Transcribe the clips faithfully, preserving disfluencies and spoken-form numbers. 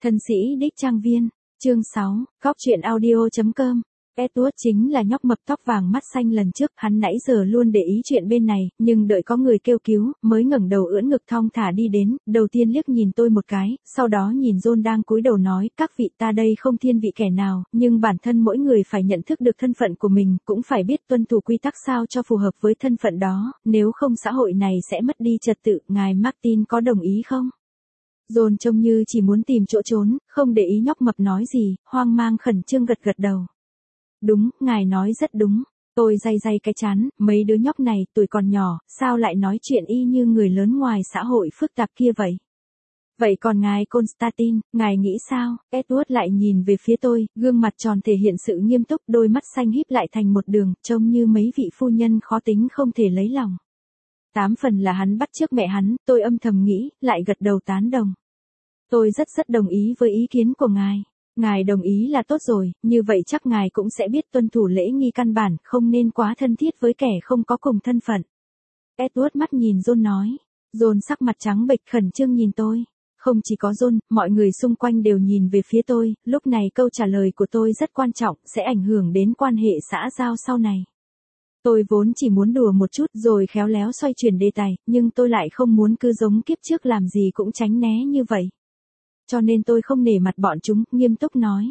Thân sĩ đích trang viên, chương sáu, góc truyện audio.com. Edward chính là nhóc mập tóc vàng mắt xanh lần trước, hắn nãy giờ luôn để ý chuyện bên này, nhưng đợi có người kêu cứu, mới ngẩng đầu ưỡn ngực thong thả đi đến, đầu tiên liếc nhìn tôi một cái, sau đó nhìn John đang cúi đầu nói, các vị ta đây không thiên vị kẻ nào, nhưng bản thân mỗi người phải nhận thức được thân phận của mình, cũng phải biết tuân thủ quy tắc sao cho phù hợp với thân phận đó, nếu không xã hội này sẽ mất đi trật tự, ngài Martin có đồng ý không? John trông như chỉ muốn tìm chỗ trốn, không để ý nhóc mập nói gì, hoang mang khẩn trương gật gật đầu. Đúng, ngài nói rất đúng. Tôi day day cái chán, mấy đứa nhóc này tuổi còn nhỏ, sao lại nói chuyện y như người lớn ngoài xã hội phức tạp kia vậy? Vậy còn ngài Constantine, ngài nghĩ sao? Edward lại nhìn về phía tôi, gương mặt tròn thể hiện sự nghiêm túc, đôi mắt xanh híp lại thành một đường, trông như mấy vị phu nhân khó tính không thể lấy lòng. Tám phần là hắn bắt chước mẹ hắn, tôi âm thầm nghĩ, lại gật đầu tán đồng. Tôi rất rất đồng ý với ý kiến của ngài. Ngài đồng ý là tốt rồi, như vậy chắc ngài cũng sẽ biết tuân thủ lễ nghi căn bản, không nên quá thân thiết với kẻ không có cùng thân phận. Edward mắt nhìn John nói. John sắc mặt trắng bệch khẩn trương nhìn tôi. Không chỉ có John, mọi người xung quanh đều nhìn về phía tôi, lúc này câu trả lời của tôi rất quan trọng, sẽ ảnh hưởng đến quan hệ xã giao sau này. Tôi vốn chỉ muốn đùa một chút rồi khéo léo xoay chuyển đề tài, nhưng tôi lại không muốn cứ giống kiếp trước làm gì cũng tránh né như vậy. Cho nên tôi không nể mặt bọn chúng, nghiêm túc nói.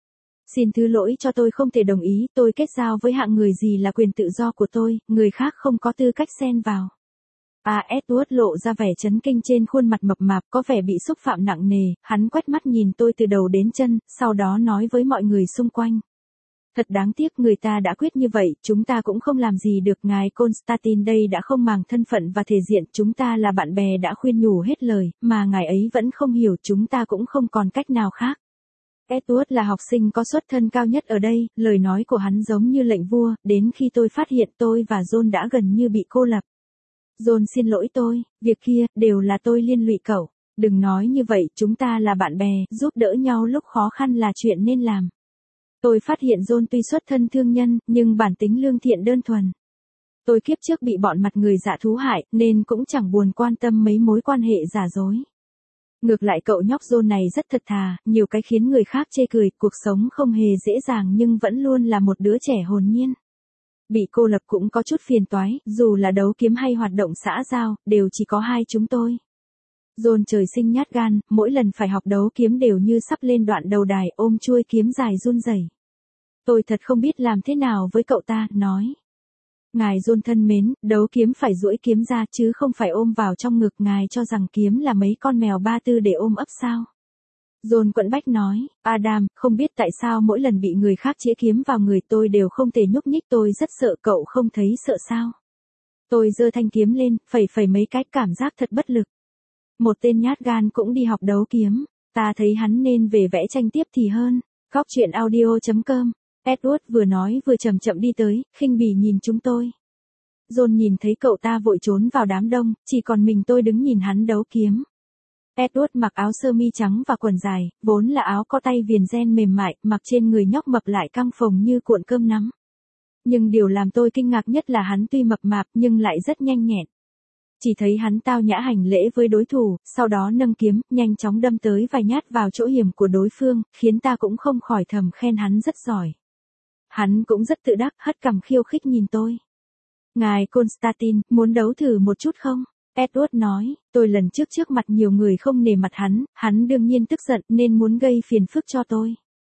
Xin thứ lỗi cho tôi không thể đồng ý, tôi kết giao với hạng người gì là quyền tự do của tôi, người khác không có tư cách xen vào. À, Edward lộ ra vẻ chấn kinh trên khuôn mặt mập mạp, có vẻ bị xúc phạm nặng nề, hắn quét mắt nhìn tôi từ đầu đến chân, sau đó nói với mọi người xung quanh. Thật đáng tiếc người ta đã quyết như vậy, chúng ta cũng không làm gì được, ngài Constantine đây đã không màng thân phận và thể diện, chúng ta là bạn bè đã khuyên nhủ hết lời, mà ngài ấy vẫn không hiểu, chúng ta cũng không còn cách nào khác. Edward là học sinh có xuất thân cao nhất ở đây, lời nói của hắn giống như lệnh vua, đến khi tôi phát hiện tôi và John đã gần như bị cô lập. John xin lỗi tôi, việc kia, đều là tôi liên lụy cậu, đừng nói như vậy, chúng ta là bạn bè, giúp đỡ nhau lúc khó khăn là chuyện nên làm. Tôi phát hiện John tuy xuất thân thương nhân, nhưng bản tính lương thiện đơn thuần. Tôi kiếp trước bị bọn mặt người dạ thú hại, nên cũng chẳng buồn quan tâm mấy mối quan hệ giả dối. Ngược lại cậu nhóc John này rất thật thà, nhiều cái khiến người khác chê cười, cuộc sống không hề dễ dàng nhưng vẫn luôn là một đứa trẻ hồn nhiên. Bị cô lập cũng có chút phiền toái, dù là đấu kiếm hay hoạt động xã giao, đều chỉ có hai chúng tôi. John trời sinh nhát gan, mỗi lần phải học đấu kiếm đều như sắp lên đoạn đầu đài, ôm chuôi kiếm dài run rẩy. Tôi thật không biết làm thế nào với cậu ta, nói. Ngài John thân mến, đấu kiếm phải duỗi kiếm ra chứ không phải ôm vào trong ngực, ngài cho rằng kiếm là mấy con mèo ba tư để ôm ấp sao? John quẫn bách nói, Adam, không biết tại sao mỗi lần bị người khác chĩa kiếm vào người tôi đều không thể nhúc nhích, tôi rất sợ, cậu không thấy sợ sao? Tôi giơ thanh kiếm lên, phẩy phẩy mấy cái, cảm giác thật bất lực. Một tên nhát gan cũng đi học đấu kiếm, ta thấy hắn nên về vẽ tranh tiếp thì hơn. Góc truyện audio.com. Edward vừa nói vừa chậm chậm đi tới, khinh bỉ nhìn chúng tôi. John nhìn thấy cậu ta vội trốn vào đám đông, chỉ còn mình tôi đứng nhìn hắn đấu kiếm. Edward mặc áo sơ mi trắng và quần dài, vốn là áo có tay viền ren mềm mại, mặc trên người nhóc mập lại căng phồng như cuộn cơm nắm. Nhưng điều làm tôi kinh ngạc nhất là hắn tuy mập mạp nhưng lại rất nhanh nhẹn. Chỉ thấy hắn tao nhã hành lễ với đối thủ, sau đó nâng kiếm, nhanh chóng đâm tới vài nhát vào chỗ hiểm của đối phương, khiến ta cũng không khỏi thầm khen hắn rất giỏi. Hắn cũng rất tự đắc, hất cằm khiêu khích nhìn tôi. Ngài Constantine, muốn đấu thử một chút không? Edward nói, tôi lần trước trước mặt nhiều người không nể mặt hắn, hắn đương nhiên tức giận nên muốn gây phiền phức cho tôi.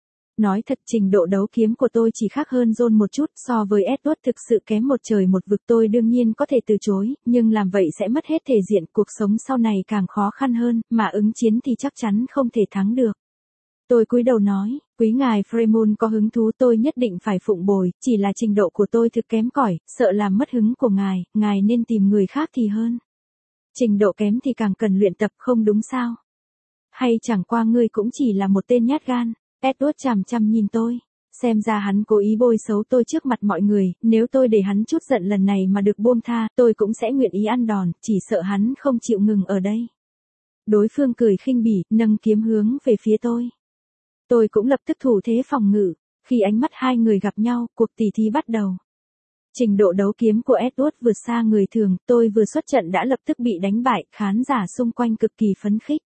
Nói thật trình độ đấu kiếm của tôi chỉ khác hơn John một chút, so với Edward thực sự kém một trời một vực, tôi đương nhiên có thể từ chối, nhưng làm vậy sẽ mất hết thể diện, cuộc sống sau này càng khó khăn hơn, mà ứng chiến thì chắc chắn không thể thắng được. Tôi cúi đầu nói, quý ngài Fremont có hứng thú tôi nhất định phải phụng bồi, chỉ là trình độ của tôi thực kém cỏi, sợ làm mất hứng của ngài, ngài nên tìm người khác thì hơn. Trình độ kém thì càng cần luyện tập không đúng sao? Hay chẳng qua ngươi cũng chỉ là một tên nhát gan? Edward chằm chằm nhìn tôi, xem ra hắn cố ý bôi xấu tôi trước mặt mọi người, nếu tôi để hắn chút giận lần này mà được buông tha, tôi cũng sẽ nguyện ý ăn đòn, chỉ sợ hắn không chịu ngừng ở đây. Đối phương cười khinh bỉ, nâng kiếm hướng về phía tôi. Tôi cũng lập tức thủ thế phòng ngự, khi ánh mắt hai người gặp nhau, cuộc tỉ thí bắt đầu. Trình độ đấu kiếm của Edward vượt xa người thường, tôi vừa xuất trận đã lập tức bị đánh bại, khán giả xung quanh cực kỳ phấn khích.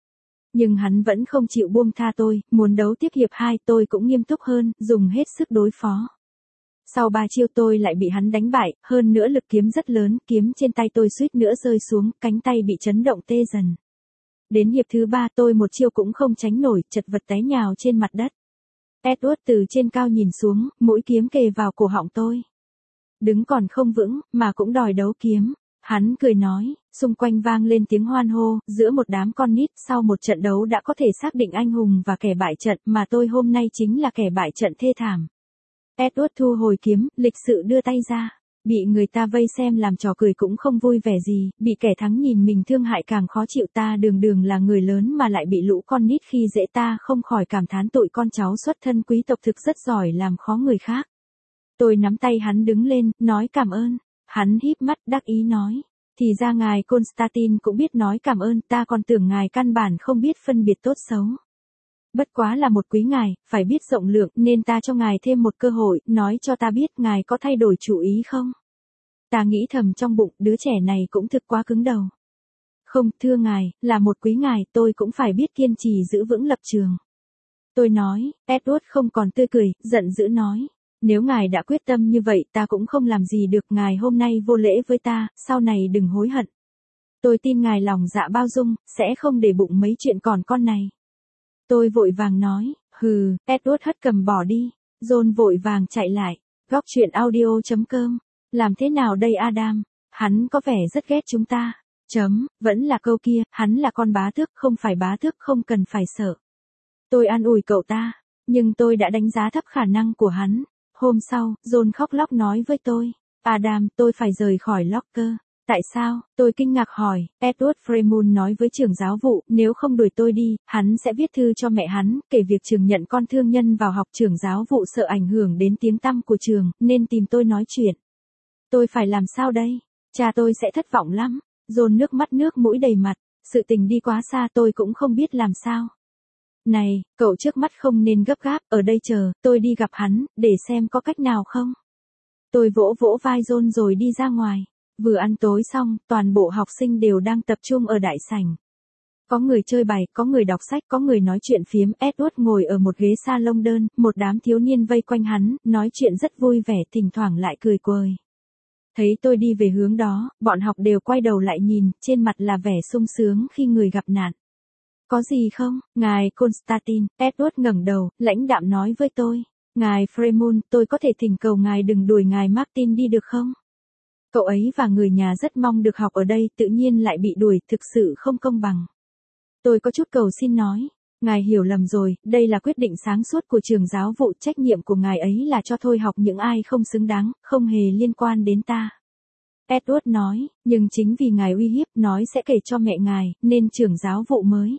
Nhưng hắn vẫn không chịu buông tha tôi, muốn đấu tiếp hiệp hai tôi cũng nghiêm túc hơn, dùng hết sức đối phó. Sau ba chiêu tôi lại bị hắn đánh bại, hơn nữa lực kiếm rất lớn, kiếm trên tay tôi suýt nữa rơi xuống, cánh tay bị chấn động tê dần. Đến hiệp thứ ba tôi một chiêu cũng không tránh nổi, chật vật té nhào trên mặt đất. Edward từ trên cao nhìn xuống, mũi kiếm kề vào cổ họng tôi. Đứng còn không vững, mà cũng đòi đấu kiếm. Hắn cười nói, xung quanh vang lên tiếng hoan hô, giữa một đám con nít sau một trận đấu đã có thể xác định anh hùng và kẻ bại trận, mà tôi hôm nay chính là kẻ bại trận thê thảm. Edward thu hồi kiếm, lịch sự đưa tay ra. Bị người ta vây xem làm trò cười cũng không vui vẻ gì, bị kẻ thắng nhìn mình thương hại càng khó chịu. Ta đường đường là người lớn mà lại bị lũ con nít khi dễ, ta không khỏi cảm thán tụi con cháu xuất thân quý tộc thực rất giỏi làm khó người khác. Tôi nắm tay hắn đứng lên, nói cảm ơn. Hắn híp mắt đắc ý nói, thì ra ngài Constantine cũng biết nói cảm ơn, ta còn tưởng ngài căn bản không biết phân biệt tốt xấu. Bất quá là một quý ngài, phải biết rộng lượng, nên ta cho ngài thêm một cơ hội, nói cho ta biết ngài có thay đổi chủ ý không? Ta nghĩ thầm trong bụng, đứa trẻ này cũng thực quá cứng đầu. Không, thưa ngài, là một quý ngài, tôi cũng phải biết kiên trì giữ vững lập trường. Tôi nói, Edward không còn tươi cười, giận dữ nói. Nếu ngài đã quyết tâm như vậy ta cũng không làm gì được, ngài hôm nay vô lễ với ta, sau này đừng hối hận. Tôi tin ngài lòng dạ bao dung, sẽ không để bụng mấy chuyện còn con này. Tôi vội vàng nói, hừ, Edward hất cầm bỏ đi. John vội vàng chạy lại, góc chuyện audio chấm com. Làm thế nào đây Adam? Hắn có vẻ rất ghét chúng ta. Chấm, vẫn là câu kia, hắn là con bá tước, không phải bá tước không cần phải sợ. Tôi an ủi cậu ta, nhưng tôi đã đánh giá thấp khả năng của hắn. Hôm sau, John khóc lóc nói với tôi, Adam, tôi phải rời khỏi Locker. Tại sao? Tôi kinh ngạc hỏi. Edward Fremont nói với trưởng giáo vụ, nếu không đuổi tôi đi, hắn sẽ viết thư cho mẹ hắn, kể việc trường nhận con thương nhân vào học. Trưởng giáo vụ sợ ảnh hưởng đến tiếng tăm của trường, nên tìm tôi nói chuyện. Tôi phải làm sao đây? Cha tôi sẽ thất vọng lắm. John nước mắt nước mũi đầy mặt, sự tình đi quá xa tôi cũng không biết làm sao. Này, cậu trước mắt không nên gấp gáp, ở đây chờ, tôi đi gặp hắn, để xem có cách nào không. Tôi vỗ vỗ vai John rồi đi ra ngoài. Vừa ăn tối xong, toàn bộ học sinh đều đang tập trung ở đại sảnh. Có người chơi bài, có người đọc sách, có người nói chuyện phiếm. Edward ngồi ở một ghế salon đơn, một đám thiếu niên vây quanh hắn, nói chuyện rất vui vẻ, thỉnh thoảng lại cười quời. Thấy tôi đi về hướng đó, bọn học đều quay đầu lại nhìn, trên mặt là vẻ sung sướng khi người gặp nạn. Có gì không, ngài Constantine? Edward ngẩng đầu, lãnh đạm nói với tôi. Ngài Fremont, tôi có thể thỉnh cầu ngài đừng đuổi ngài Martin đi được không? Cậu ấy và người nhà rất mong được học ở đây, tự nhiên lại bị đuổi, thực sự không công bằng. Tôi có chút cầu xin nói. Ngài hiểu lầm rồi, đây là quyết định sáng suốt của trường giáo vụ, trách nhiệm của ngài ấy là cho thôi học những ai không xứng đáng, không hề liên quan đến ta. Edward nói, nhưng chính vì ngài uy hiếp, nói sẽ kể cho mẹ ngài, nên trưởng giáo vụ mới.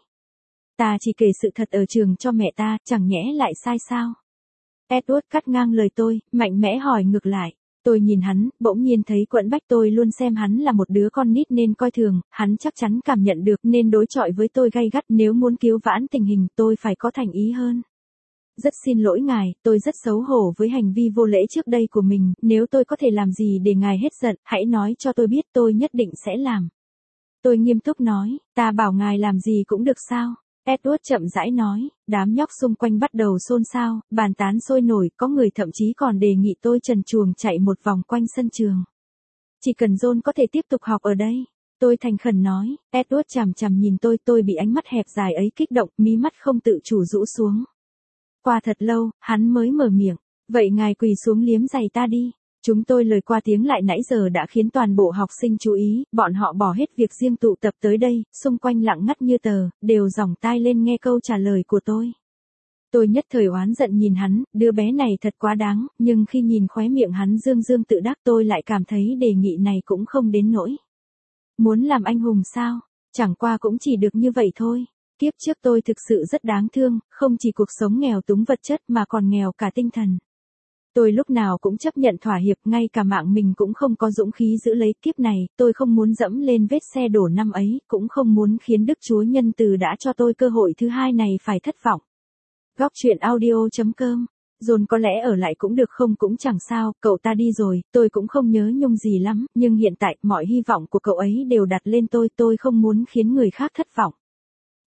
Ta chỉ kể sự thật ở trường cho mẹ ta, chẳng nhẽ lại sai sao? Edward cắt ngang lời tôi, mạnh mẽ hỏi ngược lại. Tôi nhìn hắn, bỗng nhiên thấy quẫn bách. Tôi luôn xem hắn là một đứa con nít nên coi thường, hắn chắc chắn cảm nhận được nên đối chọi với tôi gay gắt. Nếu muốn cứu vãn tình hình tôi phải có thành ý hơn. Rất xin lỗi ngài, tôi rất xấu hổ với hành vi vô lễ trước đây của mình, nếu tôi có thể làm gì để ngài hết giận, hãy nói cho tôi biết, tôi nhất định sẽ làm. Tôi nghiêm túc nói, ta bảo ngài làm gì cũng được sao? Edward chậm rãi nói, đám nhóc xung quanh bắt đầu xôn xao, bàn tán sôi nổi, có người thậm chí còn đề nghị tôi trần truồng chạy một vòng quanh sân trường. Chỉ cần John có thể tiếp tục học ở đây. Tôi thành khẩn nói, Edward chằm chằm nhìn tôi, tôi bị ánh mắt hẹp dài ấy kích động, mí mắt không tự chủ rũ xuống. Qua thật lâu, hắn mới mở miệng, vậy ngài quỳ xuống liếm giày ta đi. Chúng tôi lời qua tiếng lại nãy giờ đã khiến toàn bộ học sinh chú ý, bọn họ bỏ hết việc riêng tụ tập tới đây, xung quanh lặng ngắt như tờ, đều dòng tai lên nghe câu trả lời của tôi. Tôi nhất thời oán giận nhìn hắn, đứa bé này thật quá đáng, nhưng khi nhìn khóe miệng hắn dương dương tự đắc tôi lại cảm thấy đề nghị này cũng không đến nỗi. Muốn làm anh hùng sao? Chẳng qua cũng chỉ được như vậy thôi. Kiếp trước tôi thực sự rất đáng thương, không chỉ cuộc sống nghèo túng vật chất mà còn nghèo cả tinh thần. Tôi lúc nào cũng chấp nhận thỏa hiệp, ngay cả mạng mình cũng không có dũng khí giữ lấy. Kiếp này, tôi không muốn dẫm lên vết xe đổ năm ấy, cũng không muốn khiến Đức Chúa nhân từ đã cho tôi cơ hội thứ hai này phải thất vọng. Góc chuyện audio chấm com. John có lẽ ở lại cũng được không cũng chẳng sao, cậu ta đi rồi, tôi cũng không nhớ nhung gì lắm, nhưng hiện tại, mọi hy vọng của cậu ấy đều đặt lên tôi, tôi không muốn khiến người khác thất vọng.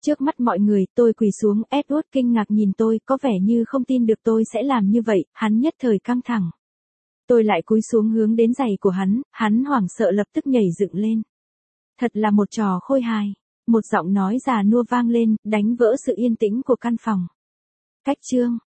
Trước mắt mọi người, tôi quỳ xuống, Edward kinh ngạc nhìn tôi, có vẻ như không tin được tôi sẽ làm như vậy, hắn nhất thời căng thẳng. Tôi lại cúi xuống hướng đến giày của hắn, hắn hoảng sợ lập tức nhảy dựng lên. Thật là một trò khôi hài. Một giọng nói già nua vang lên, đánh vỡ sự yên tĩnh của căn phòng. Cách chương